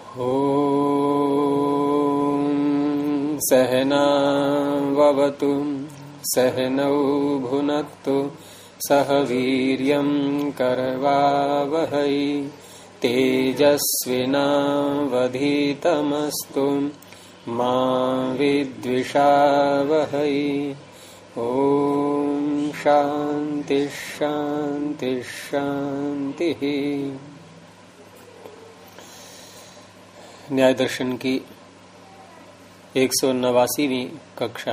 ॐ सहनाववतु सहनौ भुनक्तु सह वीर्यं करवावहै तेजस्विनावधीतमस्तु मा विद्विषावहै। ॐ शान्ति शान्ति शान्तिः। न्याय दर्शन की 189वीं कक्षा।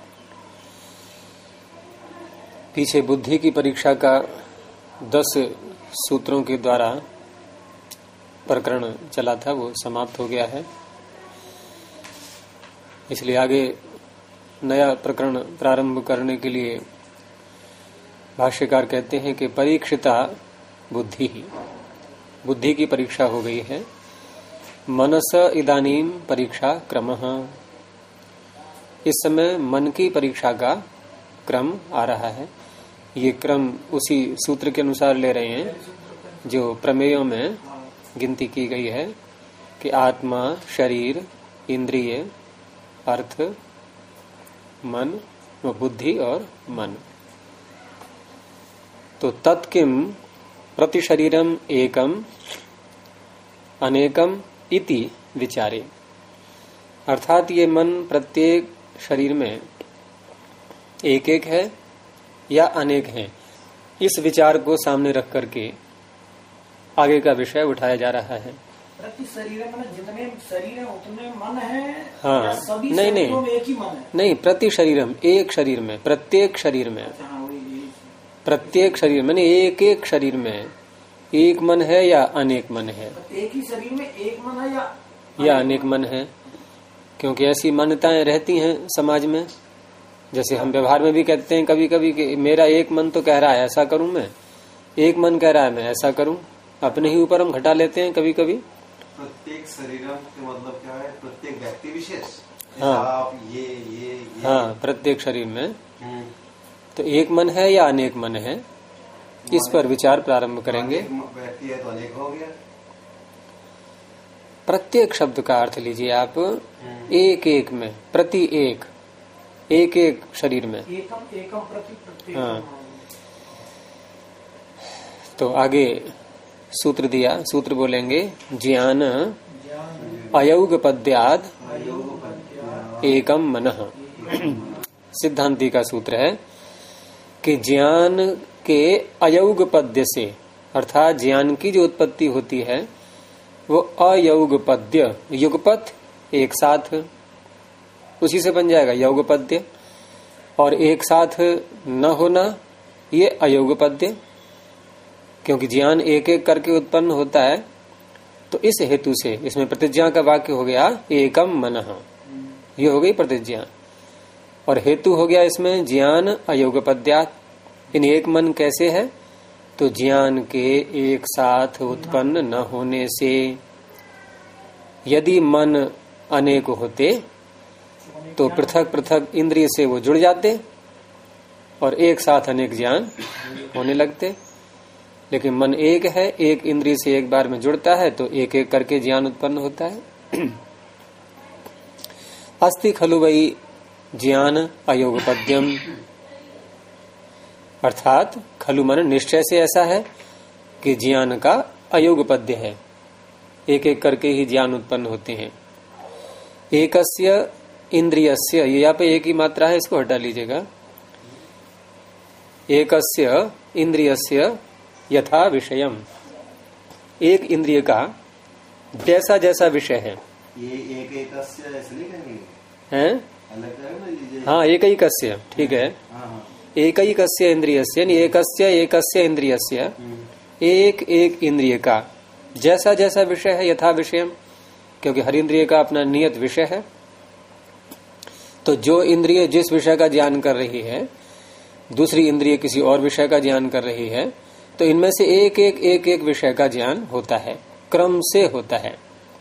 पीछे बुद्धि की परीक्षा का 10 सूत्रों के द्वारा प्रकरण चला था, वो समाप्त हो गया है। इसलिए आगे नया प्रकरण प्रारंभ करने के लिए भाष्यकार कहते हैं कि परीक्षिता बुद्धि ही, बुद्धि की परीक्षा हो गई है। मनस इदानीम परीक्षा क्रमः, इस समय मन की परीक्षा का क्रम आ रहा है। ये क्रम उसी सूत्र के अनुसार ले रहे हैं जो प्रमेयों में गिनती की गई है कि आत्मा, शरीर, इंद्रिय, अर्थ, मन व बुद्धि और मन। तो तत्किम प्रति शरीरम एकम अनेकम इति विचारे, अर्थात ये मन प्रत्येक शरीर में एक एक है या अनेक है, इस विचार को सामने रख करके आगे का विषय उठाया जा रहा है। प्रति शरीर में जितने शरीर है उतने मन है? हाँ, सभी नहीं में एक ही मन है? नहीं, प्रति शरीरम, एक शरीर में, प्रत्येक शरीर में। प्रत्येक शरीर में, एक एक शरीर में एक मन है या अनेक मन है? एक ही शरीर में एक मन है या अनेक मन है? क्योंकि ऐसी मान्यताएं रहती हैं समाज में। जैसे हम व्यवहार में भी कहते हैं कभी कभी कि मेरा एक मन तो कह रहा है ऐसा करूं, मैं एक मन कह रहा है मैं ऐसा करूं। अपने ही ऊपर हम घटा लेते हैं कभी कभी। प्रत्येक शरीर का मतलब क्या है? प्रत्येक व्यक्ति विशेष। हाँ, आप ये हाँ, प्रत्येक शरीर में तो एक मन है या अनेक मन है, इस पर विचार प्रारंभ करेंगे। व्यक्ति है तो अनेक हो गया। प्रत्येक शब्द का अर्थ लीजिए आप, एक एक में, प्रति एक, एक एक शरीर में। एकम एकम प्रति प्रत्येक। हाँ, तो आगे सूत्र दिया, सूत्र बोलेंगे ज्ञान अयौगपद्याद एकम मनः। सिद्धांति का सूत्र है कि ज्ञान के अयौगपद्य से, अर्थात ज्ञान की जो उत्पत्ति होती है वो अयौगपद्य, युगपत एक साथ, उसी से बन जाएगा यौगपद्य। और एक साथ न होना ये अयौगपद्य, क्योंकि ज्ञान एक एक करके उत्पन्न होता है। तो इस हेतु से इसमें प्रतिज्ञा का वाक्य हो गया एकम मनः, ये हो गई प्रतिज्ञा। और हेतु हो गया इसमें ज्ञान अयोगपद्यात्। इन एक मन कैसे है? तो ज्ञान के एक साथ उत्पन्न न होने से। यदि मन अनेक होते तो पृथक पृथक इंद्रिय से वो जुड़ जाते और एक साथ अनेक ज्ञान होने लगते। लेकिन मन एक है, एक इंद्रिय से एक बार में जुड़ता है तो एक एक करके ज्ञान उत्पन्न होता है। अस्ति खलु वही ज्ञान अयोगपद्यम, अर्थात खलु मन निश्चय से ऐसा है कि ज्ञान का अयोगपद्य है, एक एक करके ही ज्ञान उत्पन्न होते हैं। एकस्य इंद्रियस्य, ये यहाँ पे एक ही मात्रा है, इसको हटा लीजिएगा। एकस्य इंद्रियस्य यथा विषयम, एक इंद्रिय का जैसा जैसा विषय है। ये एक ऐसे नहीं कहेंगे हैं? हाँ, एक ही कस्य, ठीक है। एक ही कस्य इंद्रियस्य, एकस्य इंद्रियस्य, एक एक इंद्रिय का जैसा जैसा विषय है, यथा विषयम, क्योंकि हर इंद्रिय का अपना नियत विषय है। तो जो इंद्रिय जिस विषय का ज्ञान कर रही है, दूसरी इंद्रिय किसी और विषय का ज्ञान कर रही है, तो इनमें से एक एक विषय का ज्ञान होता है, क्रम से होता है।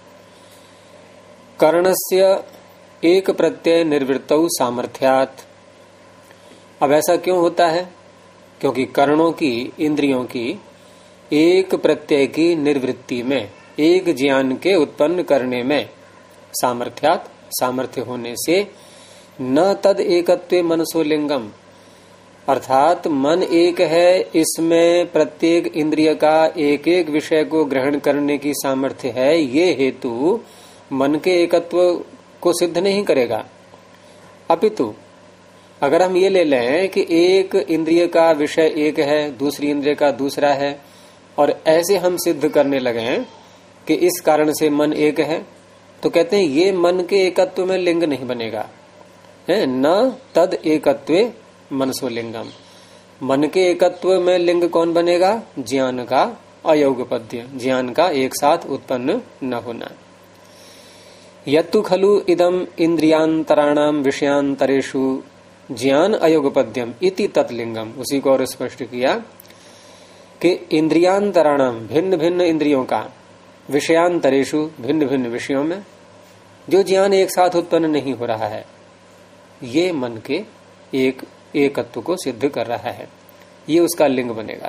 कर्णस्य एक प्रत्यय निर्वृत्तौ सामर्थ्यात्। अब ऐसा क्यों होता है? क्योंकि कर्णों की, इंद्रियों की एक प्रत्यय की निर्वृत्ति में, एक ज्ञान के उत्पन्न करने में सामर्थ्यात सामर्थ्य होने से न तद एकत्वे मनसो लिंगम, अर्थात मन एक है, इसमें प्रत्येक इंद्रिय का एक एक विषय को ग्रहण करने की सामर्थ्य है, ये हेतु मन के एकत्व को सिद्ध नहीं करेगा। अपितु अगर हम ये ले लें कि एक इंद्रिय का विषय एक है, दूसरी इंद्रिय का दूसरा है, और ऐसे हम सिद्ध करने लगे कि इस कारण से मन एक है, तो कहते हैं ये मन के एकत्व में लिंग नहीं बनेगा, है न तद एकत्वे मनसो लिंगम। मन के एकत्व में लिंग कौन बनेगा? ज्ञान का अयोगपद्य, ज्ञान का एक साथ उत्पन्न न होना। यत्तु खलु इदम इंद्रियांतराणाम विषयांतरेषु ज्ञान अयोगपद्यम इति तत्लिंगम। उसी को और स्पष्ट किया कि इंद्रियांतराणाम भिन्न भिन्न इंद्रियों का, विषयांतरेषु भिन्न भिन्न विषयों में जो ज्ञान एक साथ उत्पन्न नहीं हो रहा है, ये मन के एक एकत्व को सिद्ध कर रहा है, ये उसका लिंग बनेगा।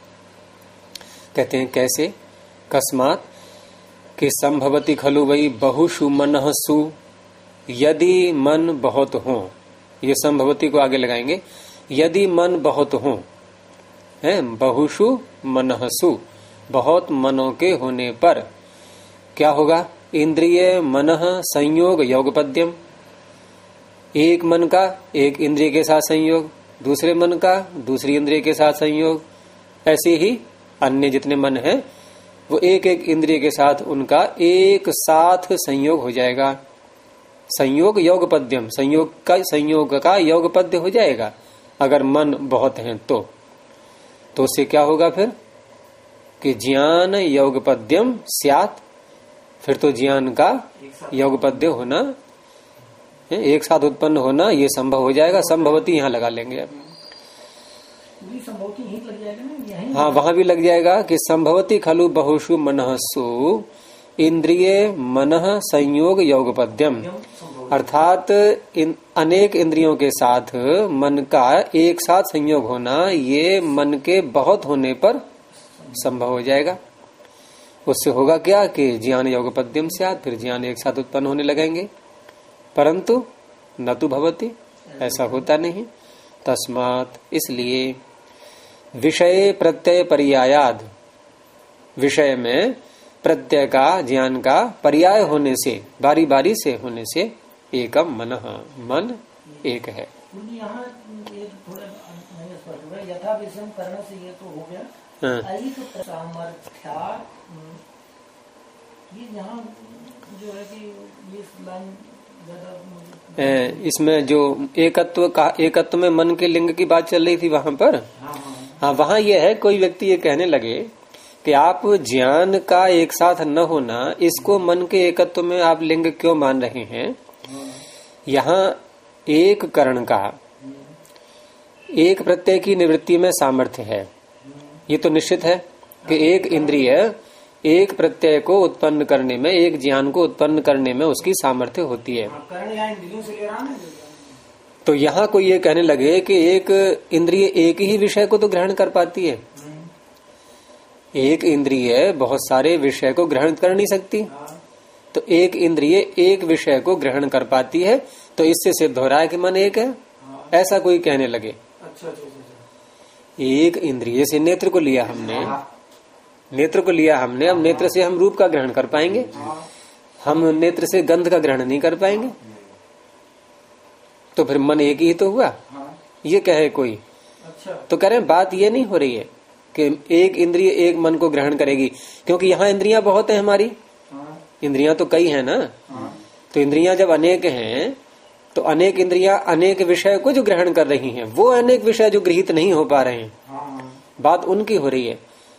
कहते हैं कैसे? कस्मात कि संभवति खलु वही बहुषु मनः सु, यदि मन बहुत हो, ये संभवति को आगे लगाएंगे, यदि मन बहुत हो, है बहुषु मनः सु, बहुत मनों के होने पर क्या होगा? इंद्रिय मनः संयोग योगपद्यम, एक मन का एक इंद्रिय के साथ संयोग, दूसरे मन का दूसरी इंद्रिय के साथ संयोग, ऐसे ही अन्य जितने मन हैं वो एक एक इंद्रिय के साथ उनका एक साथ संयोग हो जाएगा। संयोग योगपद्यम, संयोग का योगपद्य हो जाएगा अगर मन बहुत हैं तो उससे क्या होगा फिर? कि ज्ञान योगपद्यम स्यात्, फिर तो ज्ञान का योगपद्य होना, एक साथ उत्पन्न होना, ये संभव हो जाएगा। संभवती यहाँ लगा लेंगे अब, संभवती यहीं लग जाएगा ना, यहीं हाँ वहां भी लग जाएगा कि संभवती खलु बहुषु मनः सु इंद्रिय मनः संयोग योगपद्यम, अर्थात अनेक इंद्रियों के साथ मन का एक साथ संयोग होना, ये मन के बहुत होने पर संभव हो जाएगा। उससे होगा क्या कि ज्ञान योगपद्यम स्यात्, फिर ज्ञान एक साथ उत्पन्न होने लगेंगे, परंतु न तो भवति, ऐसा होता नहीं। तस्मात्, इसलिए विषय प्रत्यय पर्यायाद, विषय में प्रत्यय का ज्ञान का पर्याय होने से, बारी बारी से होने से एकम मनः, मन एक है। यहाँ एक थोड़ा स्पष्ट हो गया, यथा विषम करने से ये तो हो गया। सामर्थ्या, ये यहाँ जो है कि ये लाइन इसमें जो एकत्व में मन के लिंग की बात चल रही थी वहां पर, हाँ वहां यह है, कोई व्यक्ति ये कहने लगे कि आप ज्ञान का एक साथ न होना, इसको मन के एकत्व में आप लिंग क्यों मान रहे हैं? यहाँ एक करण का एक प्रत्यय की निवृत्ति में सामर्थ्य है, ये तो निश्चित है कि एक इंद्रिय एक प्रत्यय को उत्पन्न करने में, एक ज्ञान को उत्पन्न करने में उसकी सामर्थ्य होती है। तो यहाँ कोई ये कहने लगे कि एक इंद्रिय एक ही विषय को तो ग्रहण कर पाती है, एक इंद्रिय बहुत सारे विषय को ग्रहण कर नहीं सकती, तो एक इंद्रिय एक विषय को ग्रहण कर पाती है, तो इससे सिद्ध हो रहा है कि मन एक है, ऐसा कोई कहने लगे। एक इंद्रिय से नेत्र को लिया हमने, नेत्र को लिया हमने, अब नेत्र से हम रूप का ग्रहण कर पाएंगे, हम नेत्र से गंध का ग्रहण नहीं कर पाएंगे, तो फिर मन एक ही तो हुआ। ये कहे कोई, तो कह रहे हैं बात ये नहीं हो रही है कि एक इंद्रिय एक मन को ग्रहण करेगी, क्योंकि यहाँ इंद्रियां बहुत है हमारी, इंद्रियां तो कई है ना, तो इंद्रियां जब अनेक हैं तो अनेक इंद्रियां अनेक विषय को जो ग्रहण कर रही हैं, वो अनेक विषय जो गृहीत नहीं हो पा रहे हैं, बात उनकी हो रही है।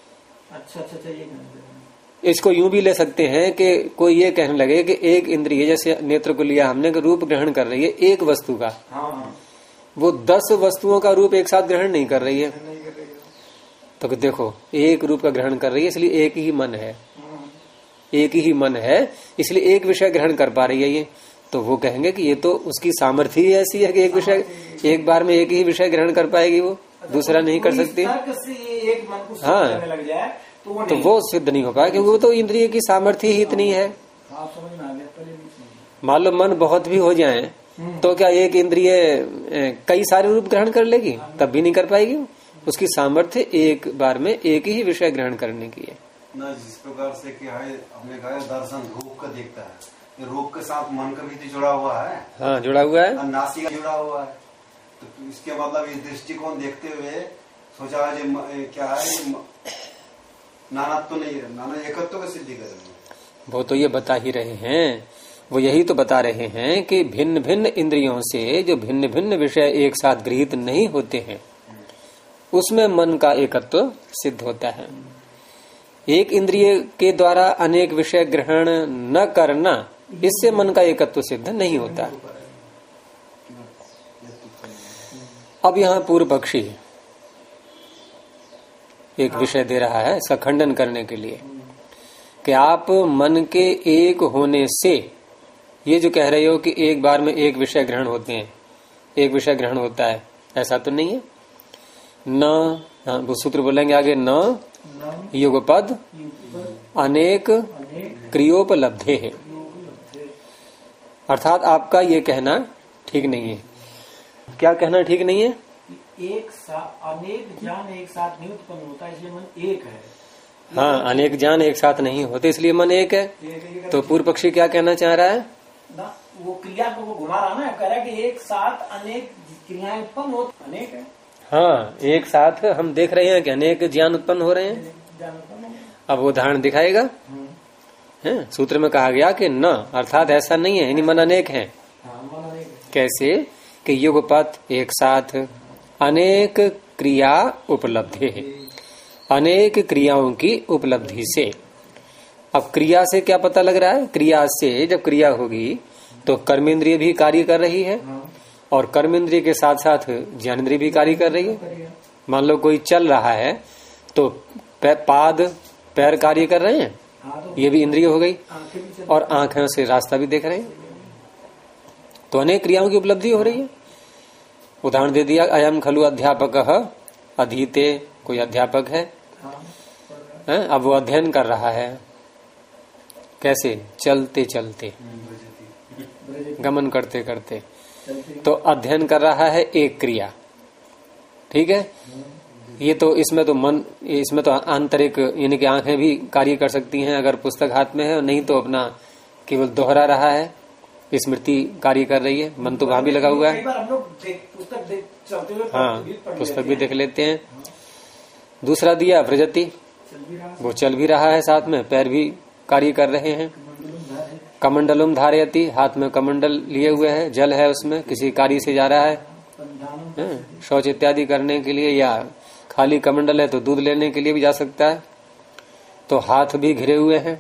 इसको यूं भी ले सकते हैं कि कोई ये कहने लगे कि एक इंद्रिय, जैसे नेत्र को लिया हमने, कि रूप ग्रहण कर रही है एक वस्तु का, वो 10 वस्तुओं का रूप एक साथ ग्रहण नहीं कर रही है, तो देखो एक रूप का ग्रहण कर रही है, इसलिए एक ही मन है, एक ही मन है, इसलिए एक विषय ग्रहण कर पा रही है ये, तो वो कहेंगे कि ये तो उसकी सामर्थ्य ही ऐसी है कि एक विषय एक बार में एक ही विषय ग्रहण कर पाएगी, वो दूसरा नहीं कर सकती। एक मन को हाँ, लग जाए तो वो सिद्ध नहीं हो पाया, क्योंकि वो तो इंद्रिय की सामर्थ्य ही इतनी है। आप समझ में आ गया, पहले भी मान लो मन बहुत भी हो जाए तो क्या एक इंद्रिय कई सारे रूप ग्रहण कर लेगी? तब भी नहीं कर पाएगी। उसकी सामर्थ्य एक बार में एक ही विषय ग्रहण करने की है ना। जिस प्रकार से क्या है, हमने कहा दर्शन रूप का देखता है, रूप के साथ मन का भी तो जुड़ा हुआ है। हाँ, जुड़ा हुआ है, और नासिका जुड़ा हुआ है। तो इसके मतलब इस दृष्टिकोण देखते हुए सोचा है क्या है, नानात्व तो नहीं है, नाना एकत्व का सिद्धि करेंगे। वो तो ये बता ही रहे हैं, वो यही तो बता रहे हैं कि भिन्न भिन्न इंद्रियों से जो भिन्न भिन्न विषय एक साथ गृहीत नहीं होते हैं उसमें मन का एकत्व सिद्ध होता है। एक इंद्रिय के द्वारा अनेक विषय ग्रहण न करना, इससे मन का एकत्व सिद्ध नहीं होता। अब यहाँ पूर्व पक्षी एक विषय दे रहा है इसका खंडन करने के लिए कि आप मन के एक होने से ये जो कह रहे हो कि एक बार में एक विषय ग्रहण होते हैं, एक विषय ग्रहण होता है, ऐसा तो नहीं है। न, हाँ, वो सूत्र बोलेंगे आगे, न युगपद अनेक क्रियोपलब्धे है, अर्थात आपका ये कहना ठीक नहीं है। क्या कहना ठीक नहीं है? एक साथ अनेक ज्ञान एक साथ नहीं उत्पन्न होता, इसलिए मन एक है। हाँ, अनेक ज्ञान एक साथ नहीं होते इसलिए मन एक है। तो पूर्व पक्षी क्या कहना चाह रहा है ना? वो क्रिया को वो घुमा रहा ना, कह रहा है कि एक साथ अनेक क्रियाएं उत्पन्न हो, अनेक है। हाँ, एक साथ हम देख रहे हैं कि अनेक ज्ञान उत्पन्न हो रहे हैं। अब उदाहरण दिखाएगा। है सूत्र में कहा गया कि न, अर्थात ऐसा नहीं है, यानी मन अनेक है। कैसे कि युगपत एक साथ अनेक क्रिया उपलब्धि है, अनेक क्रियाओं की उपलब्धि से। अब क्रिया से क्या पता लग रहा है? क्रिया से जब क्रिया होगी तो कर्मेंद्रिय भी कार्य कर रही है और कर्मेंद्रिय के साथ साथ ज्ञानेंद्रिय भी कार्य कर रही है। मान लो कोई चल रहा है तो पाद पैर कार्य कर रहे हैं, ये भी इंद्रिय हो गई, और आंखें से रास्ता भी देख रहे हैं, तो अनेक क्रियाओं की उपलब्धि हो रही है। उदाहरण दे दिया, अयम खलु अध्यापक अधीते, कोई अध्यापक है, अब वो अध्ययन कर रहा है। कैसे? चलते चलते, गमन करते करते, तो अध्ययन कर रहा है एक क्रिया। ठीक है, ये तो इसमें तो मन, इसमें तो आंतरिक यानी कि आंखें भी कार्य कर सकती हैं अगर पुस्तक हाथ में है, नहीं तो अपना केवल दोहरा रहा है, स्मृति कार्य कर रही है, मन तो वहां भी लगा हुआ है। हाँ, पुस्तक भी देख लेते हैं। दूसरा दिया व्रजति, वो चल भी रहा है, साथ में पैर भी कार्य कर रहे हैं। कमंडलुम धारयति, हाथ में कमंडल लिए हुए है, जल है उसमें, किसी कार्य से जा रहा है, शौच इत्यादि करने के लिए, या खाली कमंडल है तो दूध लेने के लिए भी जा सकता है। तो हाथ भी घिरे हुए हैं।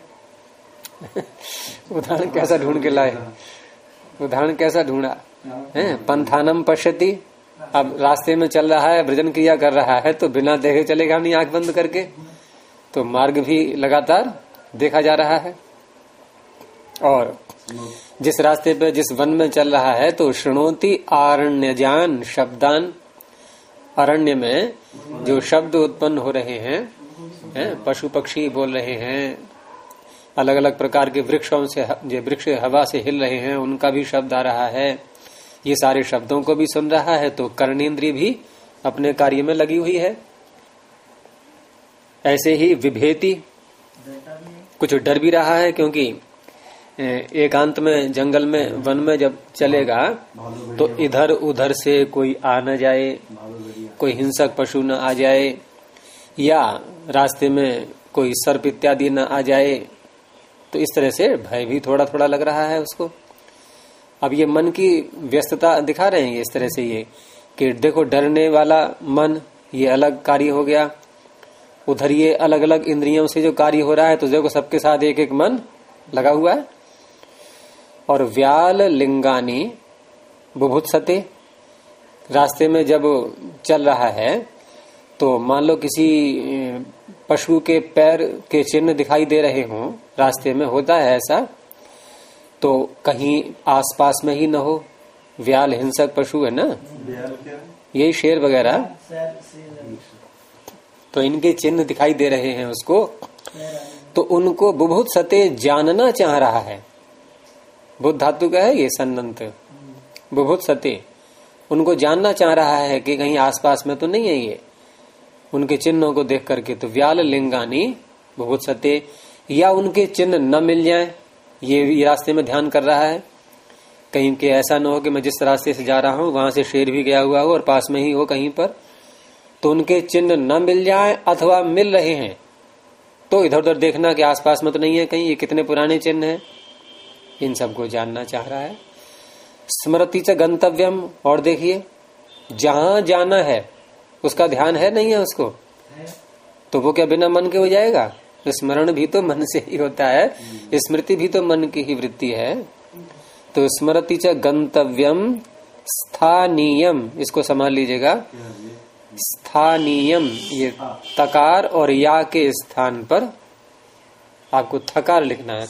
उदाहरण कैसा ढूंढ के लाए, उदाहरण कैसा ढूंढा है? पंथानम पश्यति, अब रास्ते में चल रहा है, भ्रजन क्रिया कर रहा है, तो बिना देखे चलेगा नहीं, आंख बंद करके, तो मार्ग भी लगातार देखा जा रहा है। और जिस रास्ते पे, जिस वन में चल रहा है, तो शृणोति आरण्यजान शब्दान, अरण्य में जो शब्द उत्पन्न हो रहे हैं, पशु पक्षी बोल रहे हैं, अलग अलग प्रकार के वृक्षों से, जो वृक्ष हवा से हिल रहे हैं उनका भी शब्द आ रहा है, ये सारे शब्दों को भी सुन रहा है, तो कर्णेंद्रिय भी अपने कार्य में लगी हुई है। ऐसे ही विभेति, कुछ डर भी रहा है, क्योंकि एकांत में जंगल में वन में जब चलेगा तो इधर उधर से कोई आ न जाए, कोई हिंसक पशु न आ जाए, या रास्ते में कोई सर्प इत्यादि न आ जाए, तो इस तरह से भय भी थोड़ा थोड़ा लग रहा है उसको। अब ये मन की व्यस्तता दिखा रहे हैं इस तरह से, ये कि देखो डरने वाला मन ये अलग कार्य हो गया, उधर ये अलग अलग इंद्रियों से जो कार्य हो रहा है, तो देखो सबके साथ एक एक मन लगा हुआ है। और व्याल लिंगानी बुभुत्सते, रास्ते में जब चल रहा है तो मान लो किसी पशु के पैर के चिन्ह दिखाई दे रहे हों रास्ते में, होता है ऐसा, तो कहीं आसपास में ही न हो। व्याल हिंसक पशु है ना, यही शेर वगैरह, तो इनके चिन्ह दिखाई दे रहे हैं उसको, तो उनको बुभुत सते जानना चाह रहा है। बुद्ध धातु का है ये सन्नंत, बुभुत सते उनको जानना चाह रहा है कि कहीं आसपास में तो नहीं है ये, उनके चिन्हों को देख करके। तो व्याल लिंगानी बुभुत सते, या उनके चिन्ह न मिल जाए, ये रास्ते में ध्यान कर रहा है कहीं के ऐसा न हो कि मैं जिस रास्ते से जा रहा हूं वहां से शेर भी गया हुआ हो और पास में ही हो कहीं पर, तो उनके चिन्ह न मिल जाए, अथवा मिल रहे हैं तो इधर उधर देखना कि आसपास में तो नहीं है कहीं, ये कितने पुराने चिन्ह हैं, इन सबको जानना चाह रहा है। स्मृति च गंतव्यम, और देखिए जहां जाना है उसका ध्यान है नहीं है उसको, तो वो क्या बिना मन के हो जाएगा? स्मरण भी तो मन से ही होता है, स्मृति भी तो मन की ही वृत्ति है। तो स्मृति च गंतव्यम स्थानीयम, इसको संभाल लीजिएगा, स्थानीयम, ये तकार और या के स्थान पर आपको थकार लिखना है,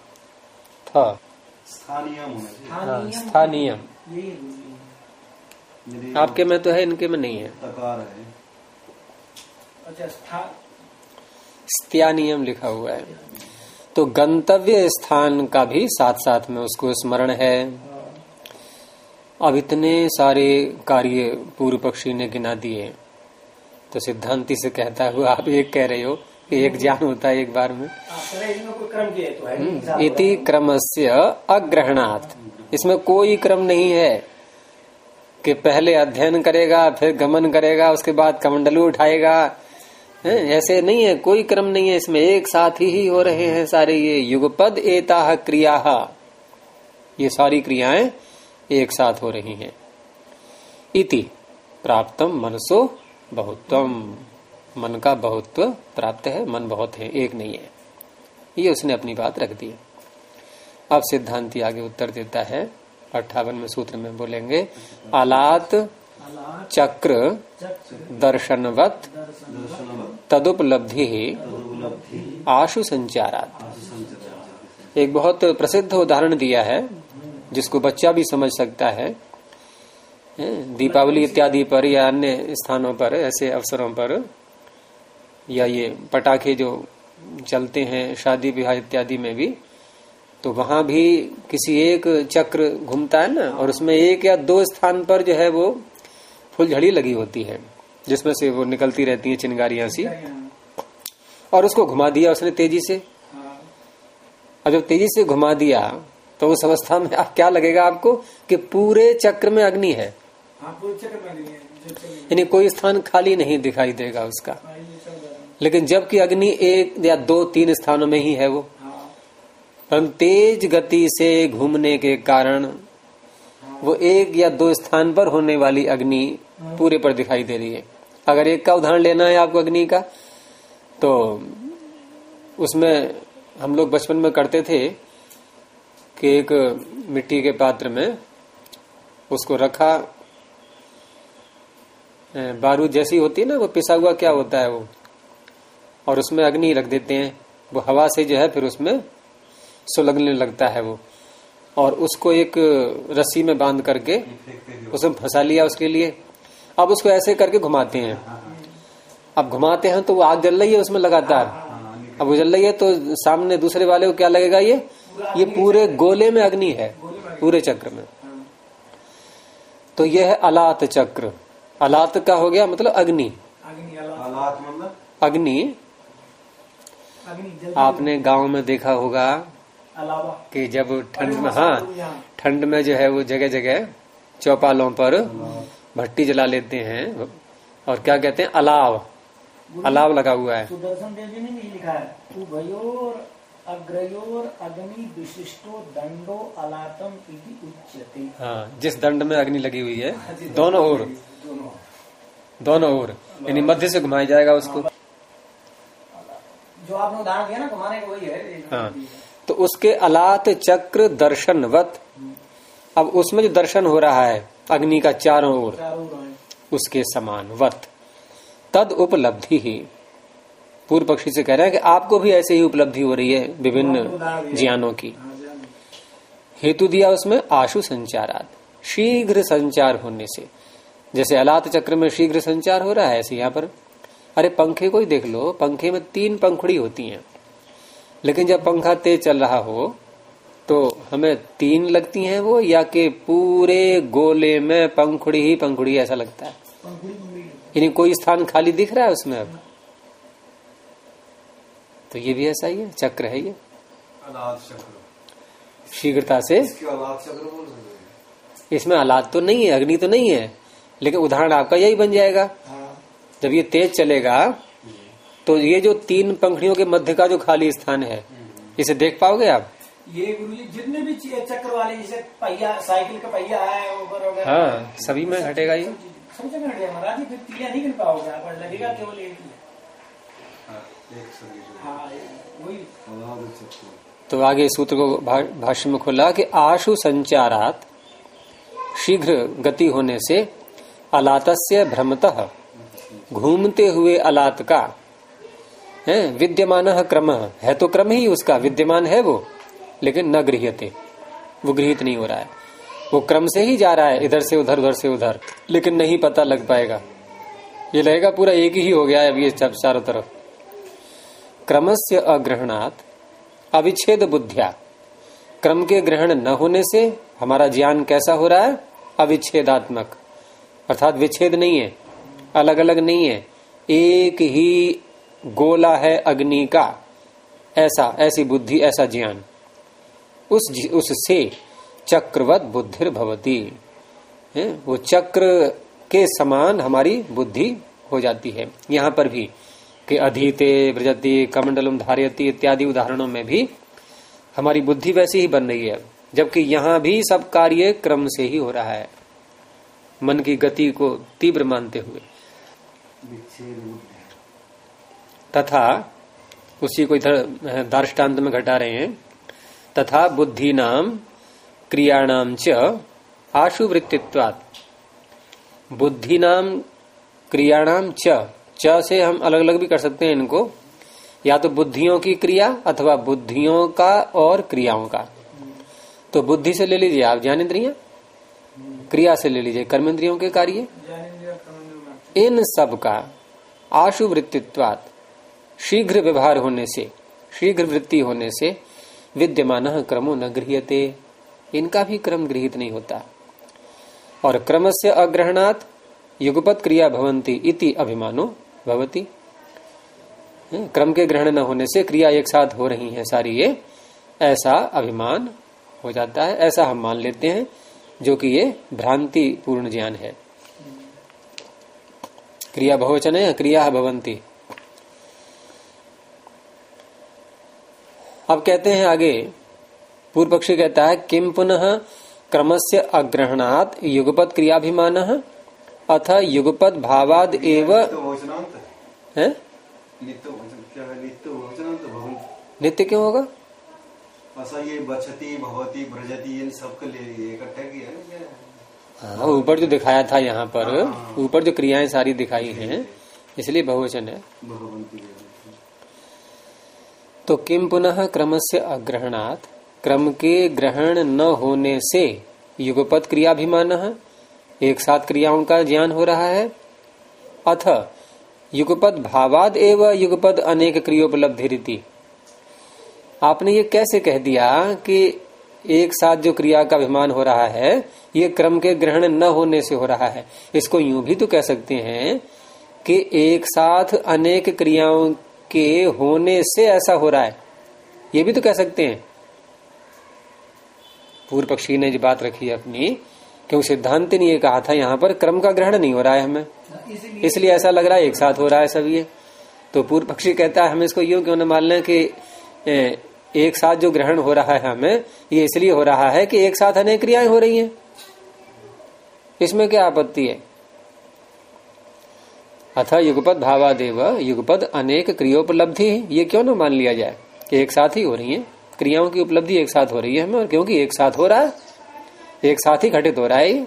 स्थानीयम। आपके में तो है, इनके में नहीं है। स्थानीयम लिखा हुआ है। तो गंतव्य स्थान का भी साथ साथ में उसको स्मरण है। अब इतने सारे कार्य पूर्व पक्षी ने गिना दिए, तो सिद्धांति से कहता हुआ आप एक कह रहे हो कि एक ज्ञान होता है एक बार में। इति क्रमस्य अग्रहणात्, इसमें कोई क्रम नहीं है कि पहले अध्ययन करेगा फिर गमन करेगा उसके बाद कमंडलू उठाएगा, ऐसे नहीं है, कोई क्रम नहीं है इसमें, एक साथ ही हो रहे हैं सारे ये युगपद एताः क्रियाः, ये सारी क्रियाएं एक साथ हो रही हैं। इति प्राप्तम मनसो बहुत्वम, मन का बहुत्व प्राप्त है, मन बहुत है, एक नहीं है, ये उसने अपनी बात रख दी। अब सिद्धांति आगे उत्तर देता है 58वें सूत्र में बोलेंगे, आलात चक्र दर्शनवत तदुपलब्धि आशु संचारात्। एक बहुत प्रसिद्ध उदाहरण दिया है जिसको बच्चा भी समझ सकता है। दीपावली इत्यादि पर या अन्य स्थानों पर, ऐसे अवसरों पर, या ये पटाखे जो चलते हैं शादी विवाह इत्यादि में भी, तो वहां भी किसी एक चक्र घूमता है ना, और उसमें एक या दो स्थान पर जो है वो फुलझड़ी लगी होती है जिसमें से वो निकलती रहती है चिंगारियां सी, और उसको घुमा दिया उसने तेजी से। अब जब तेजी से घुमा दिया तो उस अवस्था में आप क्या लगेगा आपको कि पूरे चक्र में अग्नि है, यानी कोई स्थान खाली नहीं दिखाई देगा उसका। लेकिन जबकि अग्नि एक या दो तीन स्थानों में ही है वो, परंतु तेज गति से घूमने के कारण वो एक या दो स्थान पर होने वाली अग्नि पूरे पर दिखाई दे रही है। अगर एक का उदाहरण लेना है आपको अग्नि का, तो उसमें हम लोग बचपन में करते थे कि एक मिट्टी के पात्र में उसको रखा, बारूद जैसी होती है ना, वो पिसा हुआ क्या होता है वो, और उसमें अग्नि रख देते हैं, वो हवा से जो है फिर उसमें सुलगने लगता है वो, और उसको एक रस्सी में बांध करके उसमें फंसा लिया उसके लिए। अब उसको ऐसे करके घुमाते हैं, अब घुमाते हैं तो वो आग जल रही है उसमें लगातार, अब वो जल रही है तो सामने दूसरे वाले को क्या लगेगा, ये पूरे गोले में अग्नि है, पूरे चक्र में। तो यह है अलात चक्र। अलात का हो गया मतलब अग्नि, अग्नि। आपने गांव में देखा होगा कि जब ठंड में, हाँ ठंड में जो है वो जगह जगह चौपालों पर भट्टी जला लेते हैं और क्या कहते हैं, अलाव, अलाव लगा हुआ है। सुदर्शन देव जी ने भी लिखा है, उभयोर अग्रयोर अग्नि विशिष्टो दंडो अलातम इति उच्यते। हाँ, जिस दंड में अग्नि लगी हुई है दोनों ओर, दोनों ओर, यानी मध्य से घुमाया जाएगा उसको। जो आपने उदाहरण दिया ना घुमाने का, वही है। हाँ, तो उसके अलात चक्र दर्शनवत, अब उसमें जो दर्शन हो रहा है अग्नि का चारों ओर, उसके समान, वत तद उपलब्धि ही। पूर्व पक्षी से कह रहा है कि आपको भी ऐसे ही उपलब्धि हो रही है विभिन्न ज्ञानों की। हेतु दिया उसमें आशु संचारात, शीघ्र संचार होने से। जैसे अलात चक्र में शीघ्र संचार हो रहा है, ऐसे यहाँ पर अरे पंखे को ही देख लो, पंखे में 3 पंखुड़ी होती हैं, लेकिन जब पंखा तेज चल रहा हो तो हमें 3 लगती हैं वो, या कि पूरे गोले में पंखुड़ी ही पंखुड़ी ऐसा लगता है? यानी कोई स्थान खाली दिख रहा है उसमें अब? तो ये भी ऐसा ही है, चक्र है ये, शीघ्रता से। इसमें अलाद तो नहीं है, अग्नि तो नहीं है, लेकिन उदाहरण आपका यही बन जाएगा। जब ये तेज चलेगा तो ये जो 3 पंखुड़ियों के मध्य का जो खाली स्थान है, इसे देख पाओगे आप? ये गुरुजी जितने भी चक्र वाले, जैसे पहिया, साइकिल का पहिया है ऊपर, हाँ, सभी में घटेगा ये, सब जगह घटेगा महाराज जी। फिर तीलियां नहीं गिन पाओगे आप, लगेगा केवल एक ही। हाँ, वही। तो आगे सूत्र को भाष्य में खोला कि आशु संचारात, शीघ्र गति होने से, अलातस्य भ्रमतः, घूमते हुए अलात का है, विद्यमान क्रम है, तो क्रम ही उसका विद्यमान है वो, लेकिन न गृह्यते, वो गृहित नहीं हो रहा है, वो क्रम से ही जा रहा है, इधर से उधर, उधर से उधर, लेकिन नहीं पता लग पाएगा, ये लगेगा पूरा एक ही हो गया है अब ये चारों तरफ। क्रमस्य अग्रहणात अविच्छेद बुद्धिया, क्रम के ग्रहण न होने से हमारा ज्ञान कैसा हो रहा है? अविच्छेदात्मक, अर्थात विच्छेद नहीं है, अलग अलग नहीं है, एक ही गोला है अग्नि का, ऐसी बुद्धि, ऐसा ज्ञान, उससे चक्रवत बुद्धिर भवती, वो चक्र के समान हमारी बुद्धि हो जाती है। यहाँ पर भी कि अधीते व्रजति कमंडलम धारयति इत्यादि उदाहरणों में भी हमारी बुद्धि वैसी ही बन रही है, जबकि यहाँ भी सब कार्य क्रम से ही हो रहा है, मन की गति को तीव्र मानते हुए। तथा उसी को इधर दार्ष्टान्त में घटा रहे हैं, तथा बुद्धि नाम क्रियाणाम च आशुवृत्तित्वात्, बुद्धि नाम क्रियाणाम च से हम अलग अलग भी कर सकते हैं इनको, या तो बुद्धियों की क्रिया अथवा बुद्धियों का और क्रियाओं का। तो बुद्धि से ले लीजिए आप ज्ञानेंद्रियां, क्रिया से ले लीजिए कर्मेंद्रियों के कार्य, इन सब का आशुवृत्तित्वात्, शीघ्र व्यवहार होने से, शीघ्र वृत्ति होने से, विद्यमान क्रमो न गृह्यते, इनका भी क्रम गृहित नहीं होता। और क्रमस्य अग्रहणात् युगपत क्रिया भवन्ति इति अभिमानो भवति, क्रम के ग्रहण न होने से क्रिया एक साथ हो रही हैं सारी ये, ऐसा अभिमान हो जाता है, ऐसा हम मान लेते हैं, जो कि ये भ्रांति पूर्ण ज्ञान है। क्रिया बहुवचन है, क्रिया भवन्ति। अब कहते हैं आगे, पूर्व पक्षी कहता है किम पुनः क्रमस्य अग्रहणात् युगपत क्रियाभिमानः अथ युगपत भावाद एव है? नित्य क्यों होगा? ऐसा ये बचती भवती ब्रजती इन सबके लिए इकट्ठा किया है। हाँ, ऊपर जो दिखाया था यहाँ पर, ऊपर जो क्रियाएं सारी दिखाई हैं, इसलिए बहुवचन है। तो किम पुनः क्रमस्य अग्रहणात्, क्रम के ग्रहण न होने से, युगपत क्रियाभिमानः, एक साथ क्रियाओं का ज्ञान हो रहा है, अथ युगपद भावाद एव युगपद अनेक क्रियोपलब्धि रीति। आपने ये कैसे कह दिया कि एक साथ जो क्रिया का अभिमान हो रहा है ये क्रम के ग्रहण न होने से हो रहा है? इसको यूं भी तो कह सकते हैं कि एक साथ अनेक क्रियाओं के होने से ऐसा हो रहा है, ये भी तो कह सकते हैं। पूर्व पक्षी ने जो बात रखी है अपनी, क्योंकि सिद्धांत ने ये कहा था यहाँ पर क्रम का ग्रहण नहीं हो रहा है हमें, इसलिए ऐसा लग रहा है एक साथ हो रहा है सब ये। तो पूर्व पक्षी कहता है हम इसको यूं क्यों न मान लें कि एक साथ जो ग्रहण हो रहा है हमें, ये इसलिए हो रहा है कि एक साथ अनेक क्रियाएं हो रही हैं, इसमें क्या आपत्ति है? अथा युगपद भावादेव युगपद अनेक क्रियोपलब्धि, ये क्यों न मान लिया जाए कि एक साथ ही हो रही है, क्रियाओं की उपलब्धि एक साथ हो रही है हमें, और क्योंकि एक साथ हो रहा है, एक साथ ही घटित हो रहा है।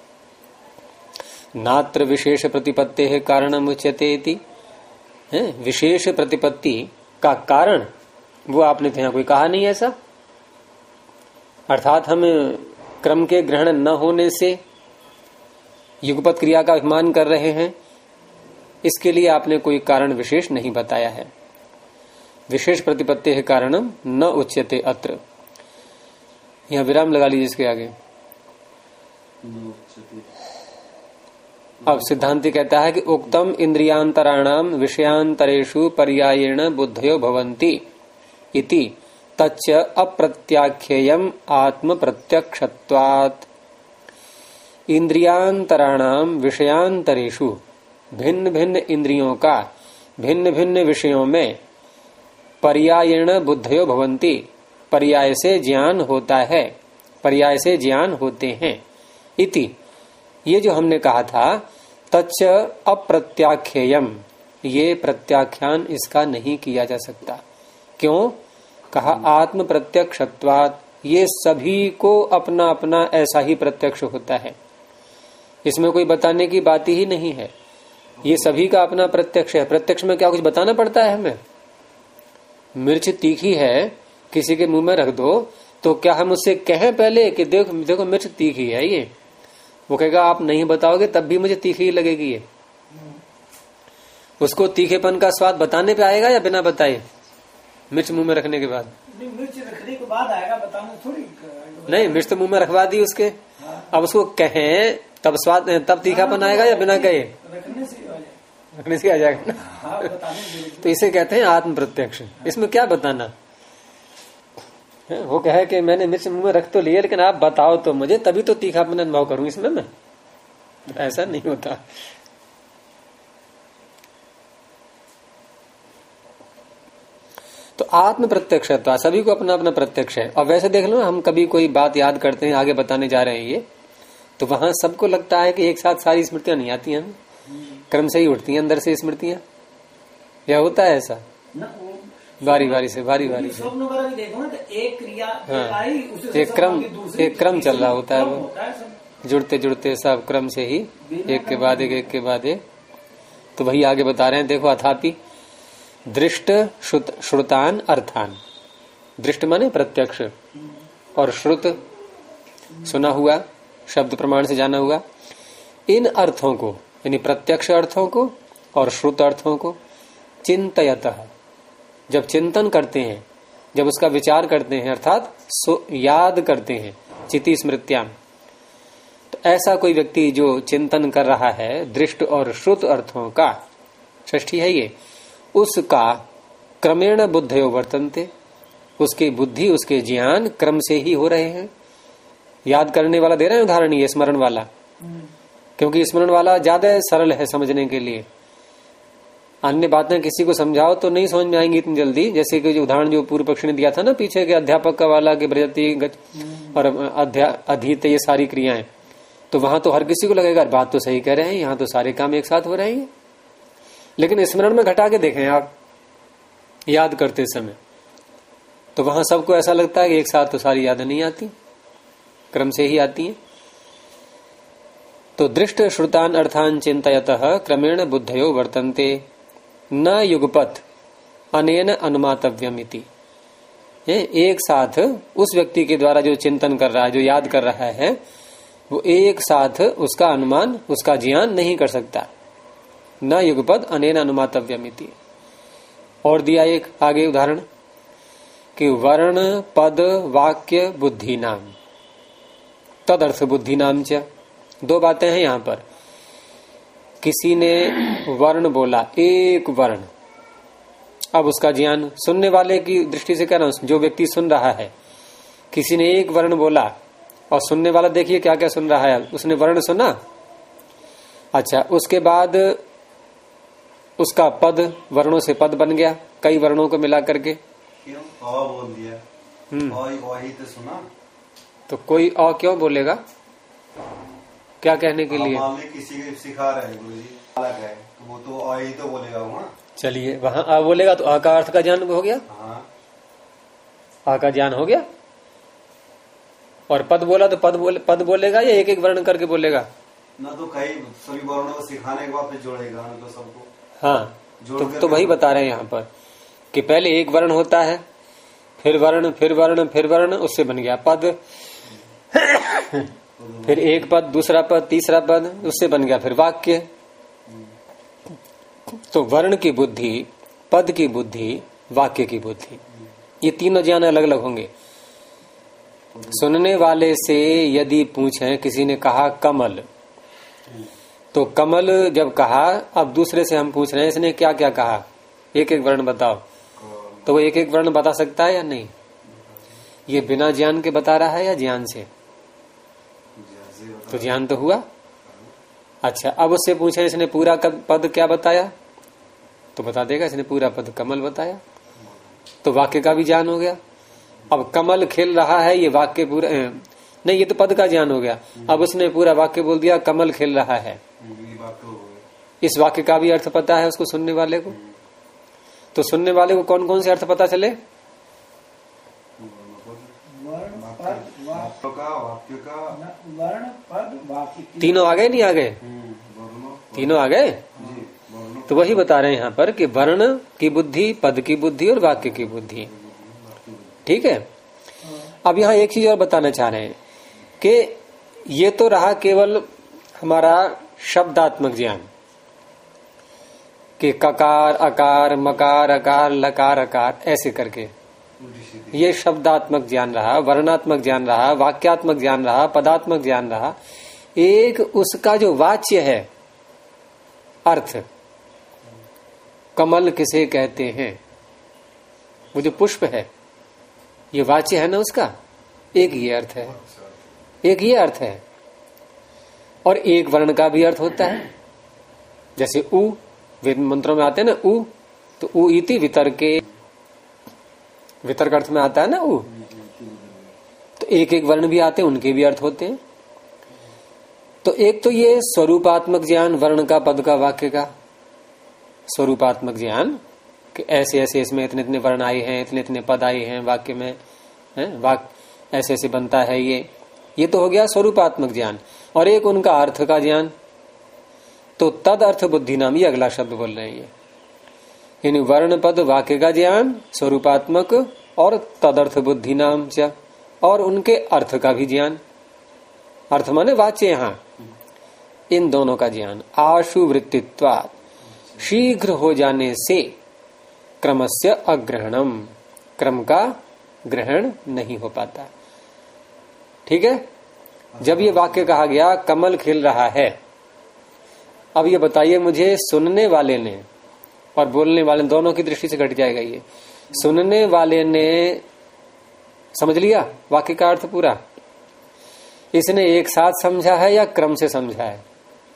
नात्र विशेष प्रतिपत्ति है कारणम उच्यते इति, विशेष प्रतिपत्ति का कारण वो आपने तो यहाँ कोई कहा नहीं ऐसा। अर्थात हम क्रम के ग्रहण न होने से युगपत क्रिया का अभिमान कर रहे हैं, इसके लिए आपने कोई कारण विशेष नहीं बताया है। विशेष प्रतिपत्ति है कारणम न उच्यते अत्र। यहाँ विराम लगा लीजिए इसके आगे। अब सिद्धांति कहता है कि उक्तम इंद्रियांतराणाम विषयांतरेषु पर्यायेण बुद्धयो भवन्ति इति तच्च अप्रत्याख्येयम् आत्म प्रत्यक्षत्वात्। इंद्रियांतराणाम विषयांतरेषु भिन्न भिन्न इंद्रियों का भिन्न भिन्न विषयों में पर्यायेण बुद्धयो भवन्ति, पर्याय से ज्ञान होता है, पर्याय से ज्ञान होते हैं। इति ये जो हमने कहा था तच्च अप्रत्याख्येयम्, ये प्रत्याख्यान इसका नहीं किया जा सकता। क्यों? कहा आत्म प्रत्यक्षत्वात्, ये सभी को अपना अपना ऐसा ही प्रत्यक्ष होता है, इसमें कोई बताने की बात ही नहीं है। ये सभी का अपना प्रत्यक्ष है। प्रत्यक्ष में क्या कुछ बताना पड़ता है हमें? मिर्च तीखी है, किसी के मुंह में रख दो तो क्या हम उससे कहें पहले कि देखो देखो मिर्च तीखी है ये? वो कहेगा आप नहीं बताओगे तब भी मुझे तीखी ही लगेगी ये। उसको तीखेपन का स्वाद बताने पे आएगा या बिना बताए? मिर्च मुंह में रखने के बाद? मिर्च रखने के बाद आएगा, बताना थोड़ी। नहीं, मिर्च तो मुंह में रखवा दी उसके। हाँ। अब उसको कहें तब स्वाद, तब तीखापन आएगा या बिना कहे? रखने से आ जाएगा ना। हाँ, बताने तो इसे कहते हैं आत्म प्रत्यक्ष। इसमें क्या बताना? वो कहे कि मैंने मिर्च मुंह में रख तो लिया लेकिन आप बताओ तो मुझे, तभी तो तीखापन अनुभव करूं इसमें मैं। ऐसा नहीं होता। तो आत्म प्रत्यक्षता सभी को अपना अपना प्रत्यक्ष है। और वैसे देख लो, हम कभी कोई बात याद करते हैं, आगे बताने जा रहे हैं ये, तो वहां सबको लगता है कि एक साथ सारी स्मृतियां नहीं आती हैं, क्रम से ही उठती हैं अंदर से स्मृतियां। या होता है ऐसा? बारी बारी से स्वप्न वगैरह भी देखो ना, तो एक क्रिया आई, उससे एक क्रम चल रहा होता है, वो जुड़ते जुड़ते सब क्रम से ही एक के बाद एक। तो वही आगे बता रहे हैं, देखो अथापि दृष्ट श्रुतान अर्थान। दृष्ट माने प्रत्यक्ष, और श्रुत सुना हुआ, शब्द प्रमाण से जाना हुआ। इन अर्थों को यानी प्रत्यक्ष अर्थों को और श्रुत अर्थों को चिंतयतः, जब चिंतन करते हैं, जब उसका विचार करते हैं, अर्थात याद करते हैं, चिति स्मृत्याम, तो ऐसा कोई व्यक्ति जो चिंतन कर रहा है दृष्ट और श्रुत अर्थों का, षष्ठी है ये, उसका क्रमेण बुद्धयो वर्तन्ते, उसकी बुद्धि उसके ज्ञान क्रम से ही हो रहे हैं। याद करने वाला दे रहे हैं उदाहरण, ये स्मरण वाला, क्योंकि स्मरण वाला ज्यादा सरल है समझने के लिए। अन्य बातें किसी को समझाओ तो नहीं समझ में आएंगी इतनी जल्दी। जैसे कि जो उदाहरण जो पूर्व पक्ष ने दिया था ना पीछे के अध्यापक का वाला, के ब्रजति और अधीत, ये सारी क्रियाएं, तो वहां तो हर किसी को लगेगा बात तो सही कह रहे हैं, यहाँ तो सारे काम एक साथ हो रहे हैं। लेकिन स्मरण में घटा के देखें आप, याद करते समय, तो वहां सबको ऐसा लगता है कि एक साथ तो सारी याद नहीं आती, क्रम से ही आती है। तो दृष्ट श्रुतान अर्थान चिंतयतः क्रमेण बुद्धयो वर्तन्ते न युगपथ अनेन अनुमातव्यम इति। एक साथ उस व्यक्ति के द्वारा जो चिंतन कर रहा है, जो याद कर रहा है, वो एक साथ उसका अनुमान, उसका ज्ञान नहीं कर सकता। न युगपद अनेन अनुमातव्यम इति। और दिया एक आगे उदाहरण कि वर्ण पद वाक्य बुद्धि नाम, तदर्थ बुद्धि नाम च। दो बातें हैं यहाँ पर। किसी ने वर्ण बोला, एक वर्ण, अब उसका ज्ञान सुनने वाले की दृष्टि से कह रहा हूं, जो व्यक्ति सुन रहा है, किसी ने एक वर्ण बोला और सुनने वाला देखिए क्या क्या सुन रहा है। उसने वर्ण सुना, अच्छा, उसके बाद उसका पद, वर्णों से पद बन गया, कई वर्णों को मिला करके। क्यों बोल दिया? वही तो सुना, तो कोई क्यों बोलेगा? क्या कहने के लिए? किसी को सिखा रहे हैं गुरु जी, अलग है, तो वो तो ही तो बोलेगा वहाँ। चलिए, वहां आ बोलेगा तो आ का अर्थ का ज्ञान हो गया। हाँ, आ का ज्ञान हो गया। और पद बोला तो पद बोलेगा या एक एक वर्ण करके बोलेगा? ना तो कई सभी वर्णों को सिखाने के बाद फिर जोड़ेगा ना तो सबको। हाँ, तो वही बता रहे हैं यहाँ पर कि पहले एक वर्ण होता है, फिर वर्ण, फिर वर्ण, फिर वर्ण, उससे बन गया पद, फिर एक पद, दूसरा पद, तीसरा पद, उससे बन गया फिर वाक्य। तो वर्ण की बुद्धि, पद की बुद्धि, वाक्य की बुद्धि, ये तीनों ज्ञान अलग अलग होंगे। सुनने वाले से यदि पूछें, किसी ने कहा कमल, तो कमल जब कहा, अब दूसरे से हम पूछ रहे हैं इसने क्या क्या कहा, एक एक वर्ण बताओ, तो वो एक एक वर्ण बता सकता है या नहीं? ये बिना ज्ञान के बता रहा है या ज्ञान से? तो ज्ञान तो हुआ। अच्छा, अब उससे पूछे इसने पूरा पद क्या बताया, तो बता देगा इसने पूरा पद कमल बताया, तो वाक्य का भी ज्ञान हो गया। अब कमल खिल रहा है, ये वाक्य पूरा नहीं, ये तो पद का ज्ञान हो गया। अब उसने पूरा वाक्य बोल दिया कमल खिल रहा है, इस वाक्य का भी अर्थ पता है उसको, सुनने वाले को। तो सुनने वाले को कौन कौन से अर्थ पता चले? वर्ण, पद, वाक्य, तीनों आ गए नहीं आ गए? तीनों आ गए। तो वही बता रहे हैं यहाँ पर कि वर्ण की बुद्धि, पद की बुद्धि और वाक्य की बुद्धि। ठीक है। अब यहाँ एक चीज और बताना चाह रहे हैं कि ये तो रहा केवल हमारा शब्दात्मक ज्ञान, कि ककार, अकार, मकार, अकार, लकार, अकार, ऐसे करके ये शब्दात्मक ज्ञान रहा, वर्णात्मक ज्ञान रहा, वाक्यात्मक ज्ञान रहा, पदात्मक ज्ञान रहा। एक उसका जो वाच्य है अर्थ, कमल किसे कहते हैं, वो जो पुष्प है ये वाच्य है ना उसका, एक ये अर्थ है, एक ये अर्थ है। और एक वर्ण का भी अर्थ होता है, जैसे उ, वेद मंत्रों में आते हैं ना उ, तो उ इति वितर्के, वितर्क अर्थ में आता है ना उ। तो एक एक वर्ण भी आते हैं, उनके भी अर्थ होते हैं। तो एक तो ये स्वरूपात्मक ज्ञान, वर्ण का, पद का, वाक्य का स्वरूपात्मक ज्ञान, कि ऐसे ऐसे इसमें इतने इतने वर्ण आए हैं, इतने इतने पद आए हैं वाक्य में, वाक्य ऐसे ऐसे बनता है, ये तो हो गया स्वरूपात्मक ज्ञान। और एक उनका अर्थ का ज्ञान, तो तद अर्थ बुद्धि नाम, ये अगला शब्द बोल रहे हैं ये। इन वर्ण, पद, वाक्य का ज्ञान स्वरूपात्मक और तदर्थ बुद्धि नाम च, और उनके अर्थ का भी ज्ञान, अर्थ माने वाच्य, यहाँ इन दोनों का ज्ञान। आशु वृत्तित्वात्, शीघ्र हो जाने से, क्रमस्य अग्रहणम, क्रम का ग्रहण नहीं हो पाता। ठीक है। जब ये वाक्य कहा गया कमल खिल रहा है, अब ये बताइए मुझे, सुनने वाले ने और बोलने वाले दोनों की दृष्टि से घट जाएगा ये। सुनने वाले ने समझ लिया वाक्य का अर्थ पूरा, इसने एक साथ समझा है या क्रम से समझा है?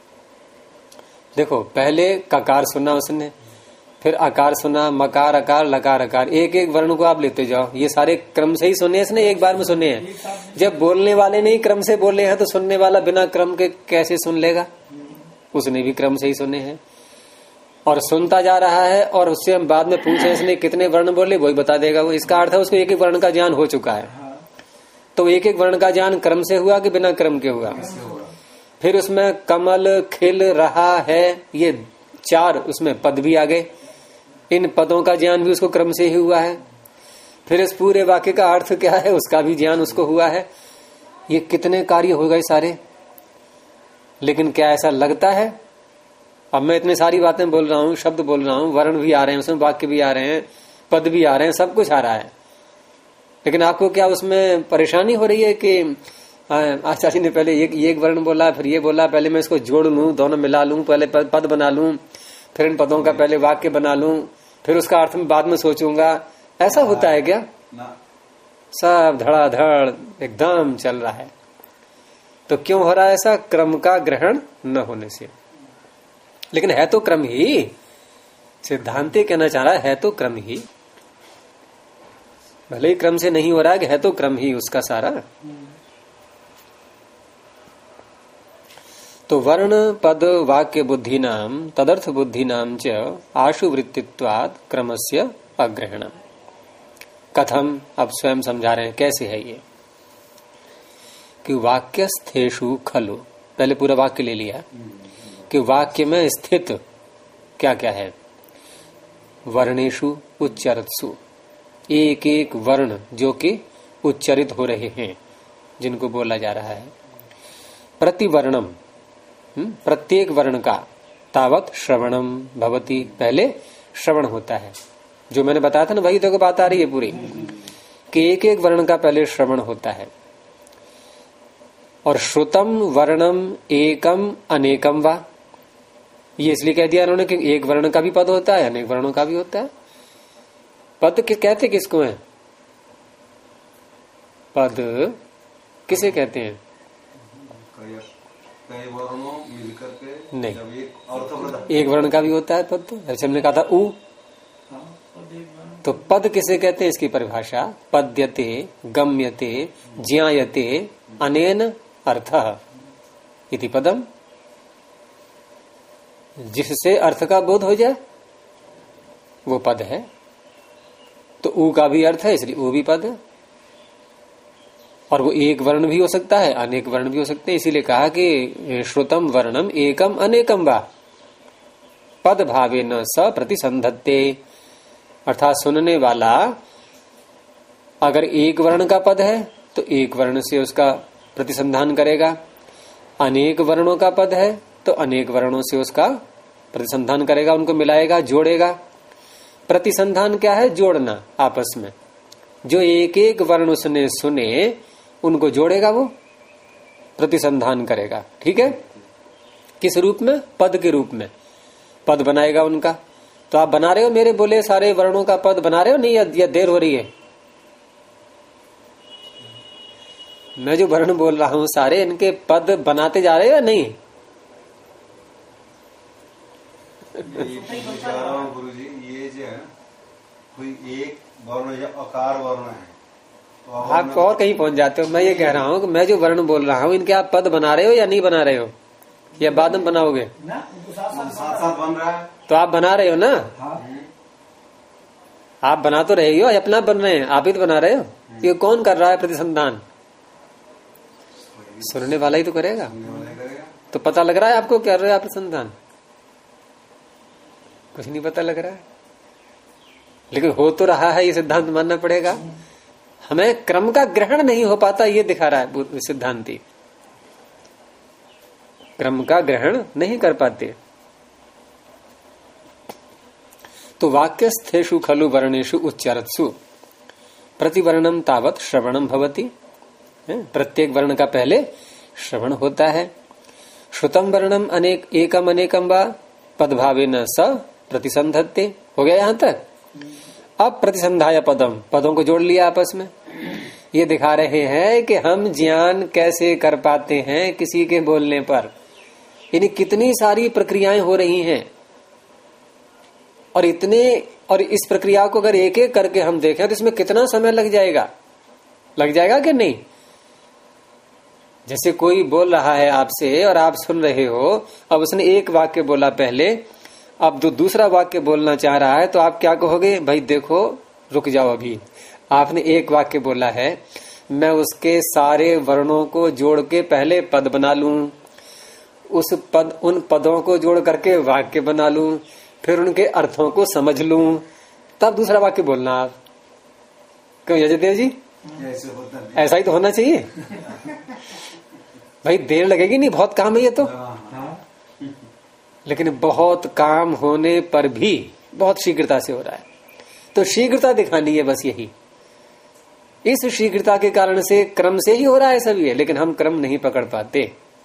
देखो, पहले ककार सुना उसने, फिर आकार सुना, मकार, अकार, लकार, अकार, एक एक वर्ण को आप लेते जाओ, ये सारे क्रम से ही सुने, इसने एक बार में सुने हैं। जब बोलने वाले ने ही क्रम से बोले हैं, तो सुनने वाला बिना क्रम के कैसे सुन लेगा? उसने भी क्रम से ही सुने हैं और सुनता जा रहा है। और उससे हम बाद में पूछे इसने कितने वर्ण बोले, वही बता देगा वो। इसका अर्थ है उसको एक एक वर्ण का ज्ञान हो चुका है। तो एक एक वर्ण का ज्ञान क्रम से हुआ कि बिना क्रम के हुआ? फिर उसमें कमल खिल रहा है, ये 4 उसमें पद भी आ गए, इन पदों का ज्ञान भी उसको क्रम से ही हुआ है। फिर इस पूरे वाक्य का अर्थ क्या है उसका भी ज्ञान उसको हुआ है। ये कितने कार्य हो गए सारे। लेकिन क्या ऐसा लगता है? अब मैं इतनी सारी बातें बोल रहा हूं, शब्द बोल रहा हूं, वर्ण भी आ रहे हैं उसमें, वाक्य भी आ रहे हैं, पद भी आ रहे हैं, सब कुछ आ रहा है, लेकिन आपको क्या उसमें परेशानी हो रही है कि आचार्य ने पहले एक वर्ण बोला, फिर ये बोला, पहले मैं इसको जोड़ लूं, दोनों मिला लूं, पहले पद बना लूं, फिर इन पदों का पहले वाक्य बना लूं, फिर उसका अर्थ में बाद में सोचूंगा, ऐसा होता है क्या? सब धड़ाधड़ एकदम चल रहा है। तो क्यों हो रहा है ऐसा? क्रम का ग्रहण न होने से। लेकिन है तो क्रम ही, सिद्धांत कहना चाह रहा है तो क्रम ही, भले ही क्रम से नहीं हो रहा है, कि है तो क्रम ही उसका सारा। तो वर्ण, पद, वाक्य बुद्धि नाम तदर्थ बुद्धि नाम च आशु वृत्तित्वात् क्रमस्य अग्रहणम। कथम, अब स्वयं समझा रहे हैं कैसे है ये, कि वाक्यस्थेषु खलु, पहले पूरा वाक्य ले लिया कि वाक्य में स्थित क्या क्या है। वर्णेषु उच्चरत्सु, एक एक वर्ण जो कि उच्चरित हो रहे हैं, जिनको बोला जा रहा है। प्रतिवर्णम, प्रत्येक वर्ण का, तावत श्रवणम भवति, पहले श्रवण होता है। जो मैंने बताया था ना, वही तो बात आ रही है पूरी, कि एक एक वर्ण का पहले श्रवण होता है। और श्रुतम वर्णम एकम अनेकम वा, ये इसलिए कह दिया उन्होंने कि एक वर्ण का भी पद होता है, अनेक वर्णों का भी होता है। पद कहते किसको है? पद किसे कहते हैं? कई वर्णों मिलकर के नहीं, जब एक अर्थ एक वर्ण का भी होता है पद। तो जैसे हमने कहा था उ, तो पद किसे कहते हैं? इसकी परिभाषा पद्यते गम्यते ज्ञायते अनेन अर्थः इति पदम, जिससे अर्थ का बोध हो जाए वो पद है। तो ऊ का भी अर्थ है, इसलिए वो भी पद है। और वो एक वर्ण भी हो सकता है, अनेक वर्ण भी हो सकते हैं। इसीलिए कहा कि श्रुतम वर्णम एकम अनेकम वा पद भावे न स प्रतिसंधत्ते, अर्थात सुनने वाला अगर एक वर्ण का पद है तो एक वर्ण से उसका प्रतिसंधान करेगा, अनेक वर्णों का पद है तो अनेक वर्णों से उसका प्रतिसंधान करेगा, उनको मिलाएगा, जोड़ेगा। प्रतिसंधान क्या है? जोड़ना आपस में। जो एक एक वर्ण उसने सुने उनको जोड़ेगा, वो प्रतिसंधान करेगा। ठीक है? किस रूप में? पद के रूप में पद बनाएगा उनका। तो आप बना रहे हो मेरे बोले सारे वर्णों का पद बना रहे हो नहीं, या देर हो रही है? मैं जो वर्ण बोल रहा हूं सारे इनके पद बनाते जा रहे हो या नहीं? गुरु जी, ये जो है कोई एक वर्ण या अकार वर्ण है तो आप और कहीं पहुंच जाते हो। मैं ये कह रहा हूं कि मैं जो वर्ण बोल रहा हूं इनके आप पद बना रहे हो या नहीं बना रहे हो, या बाद में बनाओगे? साथ साथ बन रहा है। तो आप बना रहे हो ना? आप बना तो रहे हो, अपना बन रहे हैं, आप ही तो बना रहे हो। ये कौन कर रहा है प्रतिसंधान? सुनने वाला ही तो करेगा। तो पता लग रहा है आपको क्या कर रहे हो आप प्रतिसंधान? कुछ नहीं पता लग रहा है, लेकिन हो तो रहा है। ये सिद्धांत मानना पड़ेगा। हमें क्रम का ग्रहण नहीं हो पाता, ये दिखा रहा है सिद्धांती। क्रम का ग्रहण नहीं कर पाते। तो वाक्यस्थेषु खलु वर्णेषु उच्चारत्सु प्रतिवर्णम तावत श्रवणम भवति, प्रत्येक वर्ण का पहले श्रवण होता है। श्रुतम वर्णम अनेक एकम अनेकम वा पदभावेन स प्रतिसंधत्ते, हो गया यहां तक। अब प्रतिसंधाय पदम, पदों को जोड़ लिया आपस में। ये दिखा रहे हैं कि हम ज्ञान कैसे कर पाते हैं किसी के बोलने पर। यानी कितनी सारी प्रक्रियाएं हो रही हैं, और इस प्रक्रिया को अगर एक एक करके हम देखें तो इसमें कितना समय लग जाएगा कि नहीं? जैसे कोई बोल रहा है आपसे और आप सुन रहे हो, अब उसने एक वाक्य बोला पहले, अब जो दूसरा वाक्य बोलना चाह रहा है तो आप क्या कहोगे? भाई देखो, रुक जाओ, अभी आपने एक वाक्य बोला है, मैं उसके सारे वर्णों को जोड़ के पहले पद बना लूं, उन पदों को जोड़ करके वाक्य बना लूं, फिर उनके अर्थों को समझ लूं, तब दूसरा वाक्य बोलना। आप क्यों यजदेव जी? ऐसा ही तो होना चाहिए। भाई देर लगेगी नहीं, बहुत काम है ये तो। लेकिन बहुत काम होने पर भी बहुत शीघ्रता से हो रहा है। तो शीघ्रता दिखानी है बस, यही। इस शीघ्रता के कारण से क्रम से ही हो रहा है सब ये, लेकिन हम क्रम नहीं पकड़ पाते।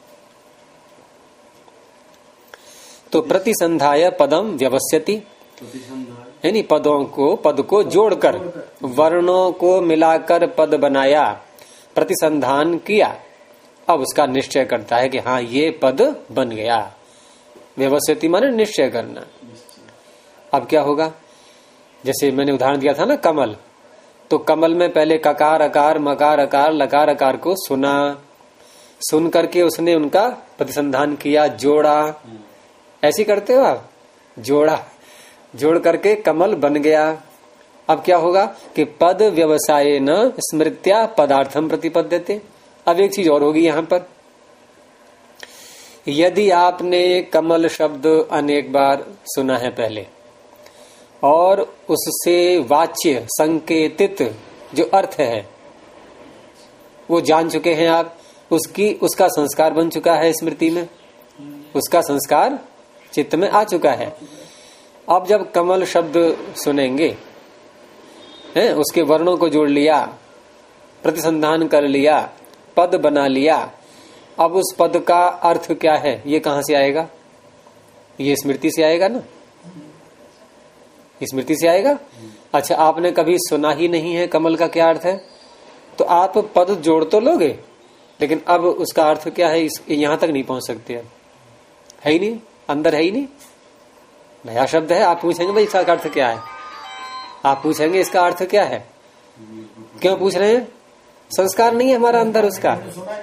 तो प्रतिसंधाय पदम व्यवस्यति, यानी पद को जोड़कर वर्णों को मिलाकर पद बनाया, प्रतिसंधान किया, अब उसका निश्चय करता है कि हाँ ये पद बन गया। व्यवस्थिति माने निश्चय करना। अब क्या होगा? जैसे मैंने उदाहरण दिया था ना कमल, तो कमल में पहले ककार अकार मकार अकार लकार अकार को सुना, सुन करके उसने उनका प्रतिसंधान किया, जोड़ा। ऐसी करते हो आप? जोड़ करके कमल बन गया। अब क्या होगा कि पद व्यवसाय न स्मृत्या पदार्थम प्रतिपद्यते। अब एक चीज और होगी यहां पर, यदि आपने कमल शब्द अनेक बार सुना है पहले और उससे वाच्य संकेतित जो अर्थ है वो जान चुके हैं आप, उसका संस्कार बन चुका है स्मृति में, उसका संस्कार चित्त में आ चुका है। अब जब कमल शब्द सुनेंगे, हैं, उसके वर्णों को जोड़ लिया, प्रतिसंधान कर लिया, पद बना लिया, अब उस पद का अर्थ क्या है ये कहां से आएगा? ये स्मृति से आएगा ना, स्मृति से आएगा। अच्छा, आपने कभी सुना ही नहीं है कमल का क्या अर्थ है, तो आप पद जोड़ तो लोगे, लेकिन अब उसका अर्थ क्या है यहां तक नहीं पहुंच सकते। अब है ही नहीं, अंदर है ही नहीं, नया शब्द है। आप पूछेंगे भाई इसका अर्थ क्या है, आप पूछेंगे इसका अर्थ क्या है, क्यों पूछ रहे हैं? संस्कार नहीं है हमारा अंदर उसका।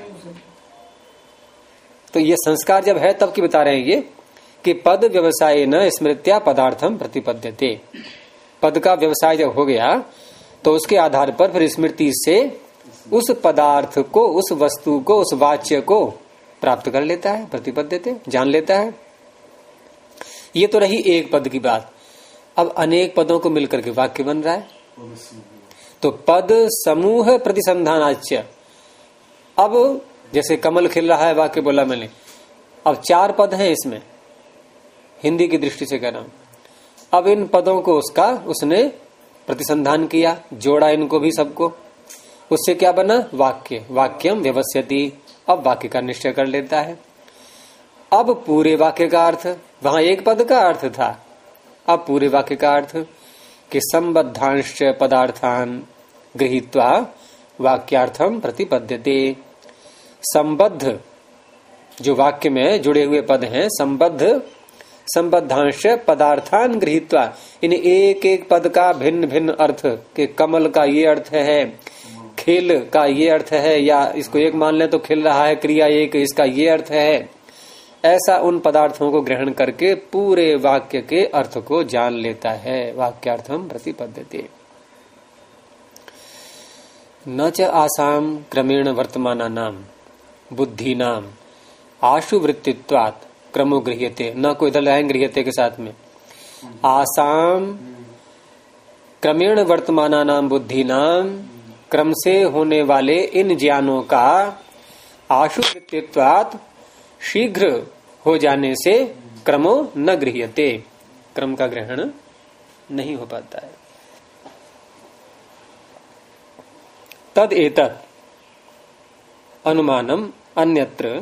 तो ये संस्कार जब है तब की बता रहे हैं ये कि पद व्यवसाय न स्मृत्या पदार्थम प्रतिपद्यते। पद का व्यवसाय जब हो गया तो उसके आधार पर फिर स्मृति से उस पदार्थ को, उस वस्तु को, उस वाच्य को प्राप्त कर लेता है, प्रतिपद्यते, जान लेता है। ये तो रही एक पद की बात। अब अनेक पदों को मिलकर के वाक्य बन रहा है, तो पद समूह प्रतिसंधानाच्य। अब जैसे कमल खिल रहा है, वाक्य बोला मैंने, अब 4 पद हैं इसमें, हिंदी की दृष्टि से कह रहा हूं। अब इन पदों को उसने प्रतिसंधान किया, जोड़ा इनको भी सबको, उससे क्या बना? वाक्य। वाक्यम व्यवस्यति, अब वाक्य का निश्चय कर लेता है। अब पूरे वाक्य का अर्थ, वहां एक पद का अर्थ था, अब पूरे वाक्य का अर्थ कि संबद्धांश पदार्थान गृहीत्वा वाक्यार्थम प्रतिपद्यते। संबद्ध जो वाक्य में जुड़े हुए पद हैं, संबद्धांश पदार्थान गृहीत्वा, इन एक एक पद का भिन्न भिन्न अर्थ, के कमल का ये अर्थ है, खेल का ये अर्थ है, या इसको एक मान ले तो खिल रहा है क्रिया एक, इसका ये अर्थ है, ऐसा उन पदार्थों को ग्रहण करके पूरे वाक्य के अर्थ को जान लेता है। वाक्यार्थम प्रतिपद्यते। न च आसाम क्रमेण वर्तमानानाम बुद्धीनाम आशुवृत्तित्वात् क्रमो गृह्यते। न को इधर लाएं गृह्यते के साथ में, आसाम क्रमेण वर्तमानानाम बुद्धीनाम, क्रम से होने वाले इन ज्ञानों का आशुवृत्तित्वात्, शीघ्र हो जाने से क्रमो न गृह्यते, क्रम का ग्रहण नहीं हो पाता है। तद एतत् अनुमानम अन्यत्र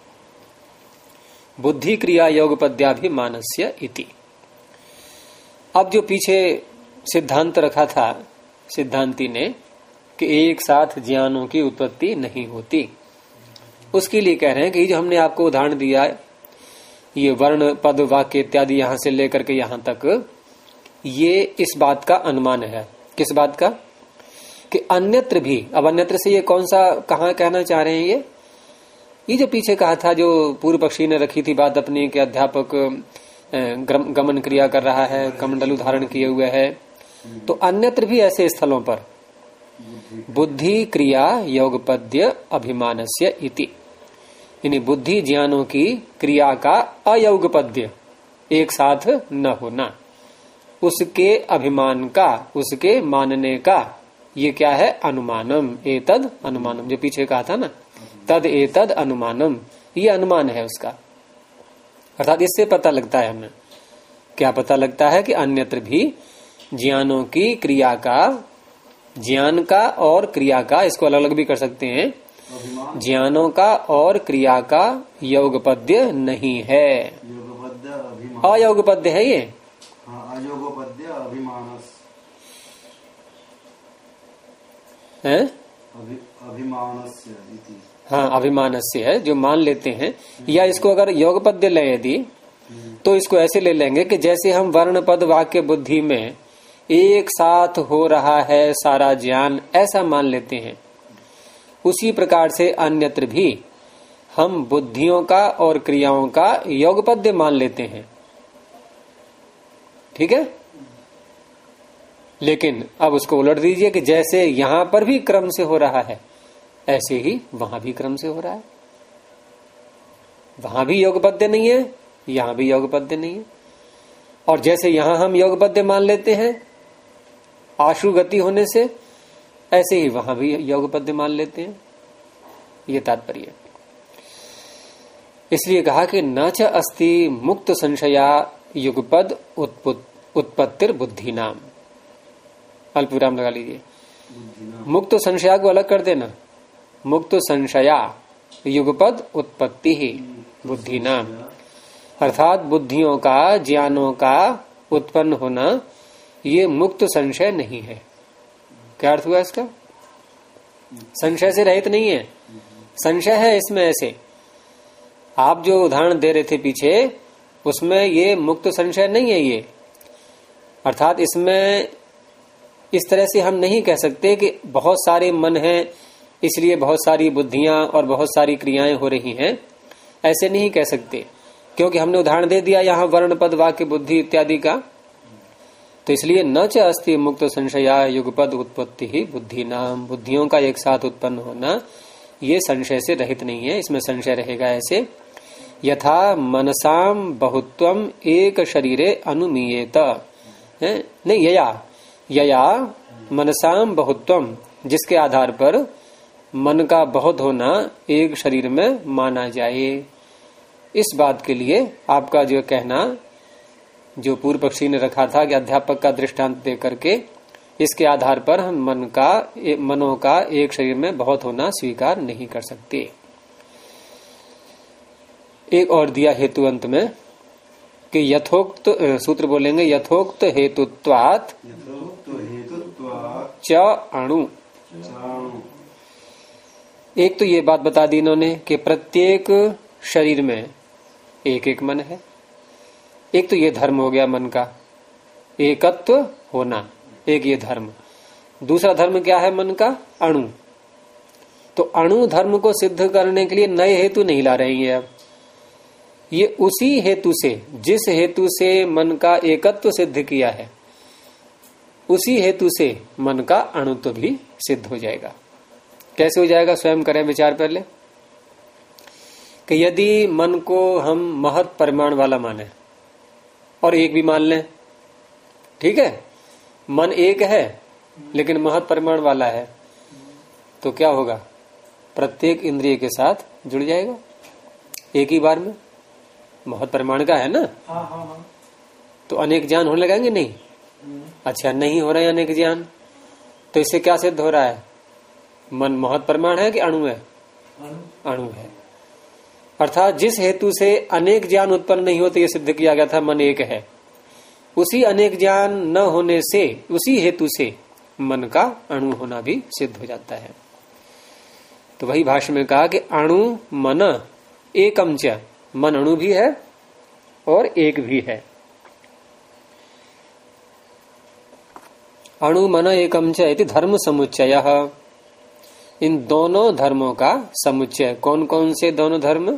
बुद्धि क्रिया योग पद्याभिमानस्य इति। अब जो पीछे सिद्धांत रखा था सिद्धांती ने कि एक साथ ज्ञानों की उत्पत्ति नहीं होती, उसके लिए कह रहे हैं कि जो हमने आपको उदाहरण दिया है, ये वर्ण पद वाक्य इत्यादि यहां से लेकर के यहां तक, ये इस बात का अनुमान है। किस बात का? कि अन्यत्र भी। अब अन्यत्र से ये कौन सा, कहां कहना चाह रहे हैं? ये जो पीछे कहा था, जो पूर्व पक्षी ने रखी थी बात अपनी कि अध्यापक गमन क्रिया कर रहा है, कमंडल धारण किए हुए है, तो अन्यत्र भी ऐसे स्थलों पर बुद्धि क्रिया योगपद्य अभिमानस्य इति, यानी बुद्धि ज्ञानों की क्रिया का अयोगपद्य, एक साथ न होना, उसके अभिमान का, उसके मानने का, ये क्या है? अनुमानम। एतद अनुमानम, जो पीछे कहा था ना, तद एतद अनुमानम, ये अनुमान है उसका। अर्थात इससे पता लगता है हमें, क्या पता लगता है? कि अन्यत्र भी ज्ञानों की क्रिया का, ज्ञान का और क्रिया का, इसको अलग अलग भी कर सकते हैं, ज्ञानों का और क्रिया का योगपद्य नहीं है, अयोगपद्य है ये। अयोगपद्य अभिमानस है, अभिमानस्य इति। हाँ, अभिमानस्य है जो मान लेते हैं। या इसको अगर योगपद्य ले यदि, तो इसको ऐसे ले लेंगे कि जैसे हम वर्ण पद वाक्य बुद्धि में एक साथ हो रहा है सारा ज्ञान, ऐसा मान लेते हैं, उसी प्रकार से अन्यत्र भी हम बुद्धियों का और क्रियाओं का योगपद्य मान लेते हैं। ठीक है? लेकिन अब उसको उलट दीजिए कि जैसे यहां पर भी क्रम से हो रहा है, ऐसे ही वहां भी क्रम से हो रहा है। वहां भी योगपद्य नहीं है, यहां भी योगपद्य नहीं है। और जैसे यहां हम योगपद्य मान लेते हैं आशु गति होने से, ऐसे ही वहां भी योगपद्य मान लेते हैं। ये तात्पर्य। इसलिए कहा कि न च अस्ति मुक्त संशया युगपद उत्पत्तिर बुद्धि नाम। अल्प विराम लगा लीजिए। मुक्त संशया को अलग कर देना। मुक्त संशया युगपद उत्पत्ति ही बुद्धि नाम, अर्थात बुद्धियों का, ज्ञानों का उत्पन्न होना ये मुक्त संशय नहीं है। क्या अर्थ हुआ इसका? संशय से रहित नहीं है, संशय है इसमें। ऐसे आप जो उदाहरण दे रहे थे पीछे, उसमें ये मुक्त संशय नहीं है ये। अर्थात इसमें इस तरह से हम नहीं कह सकते कि बहुत सारे मन हैं इसलिए बहुत सारी बुद्धियां और बहुत सारी क्रियाएं हो रही हैं, ऐसे नहीं कह सकते, क्योंकि हमने उदाहरण दे दिया यहाँ वर्ण पद वाक्य बुद्धि इत्यादि का। तो इसलिए न च अस्ति मुक्त संशया युगपद उत्पत्ति ही बुद्धि नाम, बुद्धियों का एक साथ उत्पन्न होना ये संशय से रहित नहीं है, इसमें संशय रहेगा। ऐसे यथा मनसाम बहुत्वम एक शरीरे अनुमीयेत, नहीं यया मनसाम बहुत्वम, जिसके आधार पर मन का बहुत होना एक शरीर में माना जाए। इस बात के लिए आपका जो कहना जो पूर्व पक्षी ने रखा था कि अध्यापक का दृष्टांत दे करके इसके आधार पर हम मनों का एक शरीर में बहुत होना स्वीकार नहीं कर सकते। एक और दिया हेतु अंत में कि यथोक्त सूत्र बोलेंगे, यथोक्त हेतुत्वात् च अणु। एक तो ये बात बता दी इन्होंने कि प्रत्येक शरीर में एक एक मन है। एक तो ये धर्म हो गया मन का एकत्व होना, एक ये धर्म। दूसरा धर्म क्या है मन का? अणु। तो अणु धर्म को सिद्ध करने के लिए नए हेतु नहीं ला रही है। अब ये उसी हेतु से, जिस हेतु से मन का एकत्व सिद्ध किया है, उसी हेतु से मन का अणुत्व भी सिद्ध हो जाएगा। कैसे हो जाएगा? स्वयं करें विचार पहले कि यदि मन को हम महत परिमाण वाला माने और एक भी मान लें, ठीक है, मन एक है लेकिन महत परिमाण वाला है, तो क्या होगा? प्रत्येक इंद्रिय के साथ जुड़ जाएगा एक ही बार में। महत परिमाण का है ना। हाँ। तो अनेक ज्ञान होने लगाएंगे नहीं? अच्छा, नहीं हो रहे हैं अनेक ज्ञान, तो इससे क्या सिद्ध हो रहा है? मन महत परिमाण है कि अणु है? अणु है। अर्थात जिस हेतु से अनेक ज्ञान उत्पन्न नहीं होते, ये सिद्ध किया गया था मन एक है, उसी अनेक ज्ञान न होने से, उसी हेतु से मन का अणु होना भी सिद्ध हो जाता है। तो वही भाष्य में कहा कि अणु मन एकम च, मन अणु भी है और एक भी है। अणु मन एकम च इति धर्म समुच्चयः, इन दोनों धर्मों का समुच्चय। कौन कौन से दोनों धर्म?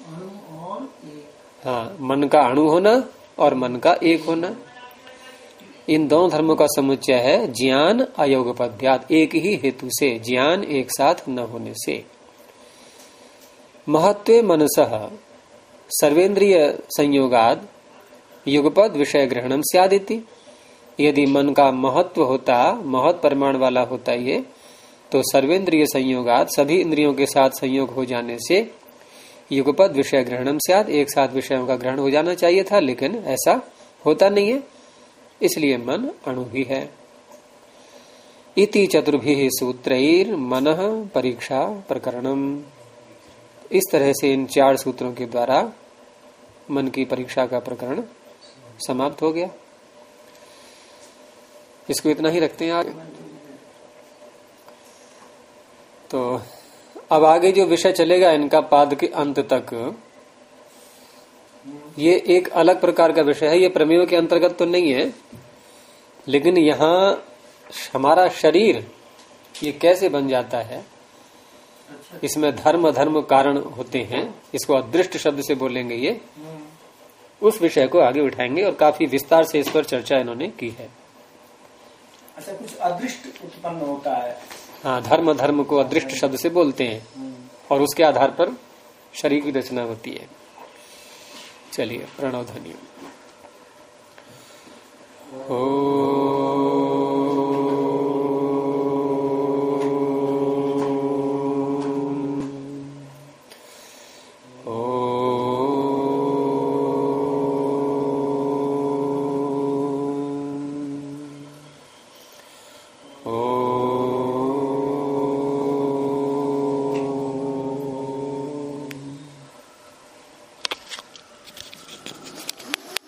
हाँ, मन का अणु होना और मन का एक होना, इन दोनों धर्मों का समुच्चय है ज्ञान अयोगपद्यात्, एक ही हेतु से, ज्ञान एक साथ न होने से। महत्वे मनसः सर्वेन्द्रिय संयोगाद युगपद विषय ग्रहणम स्यादिति, यदि मन का महत्व होता, महत् परिमाण वाला होता ये, तो सर्वेन्द्रिय संयोगात, सभी इंद्रियों के साथ संयोग हो जाने से युगपद विषय ग्रहणम स्यात्, एक साथ विषयों का ग्रहण हो जाना चाहिए था, लेकिन ऐसा होता नहीं है, इसलिए मन अणु ही है। इति चतुर्भिः सूत्रैर मनः परीक्षा प्रकरणम, इस तरह से इन 4 सूत्रों के द्वारा मन की परीक्षा का प्रकरण समाप्त हो गया। इसको इतना ही रखते हैं आगे। तो अब आगे जो विषय चलेगा इनका पाद के अंत तक, ये एक अलग प्रकार का विषय है। ये प्रमेयों के अंतर्गत तो नहीं है, लेकिन यहाँ हमारा शरीर ये कैसे बन जाता है, इसमें धर्म अधर्म कारण होते हैं, इसको अदृष्ट शब्द से बोलेंगे ये, उस विषय को आगे उठाएंगे और काफी विस्तार से इस पर चर्चा इन्होंने की है। अच्छा, कुछ अदृष्ट उत्पन्न होता है। हाँ, धर्म धर्म को अदृष्ट शब्द से बोलते हैं और उसके आधार पर शरीर की रचना होती है। चलिए, प्रणव ध्वनि।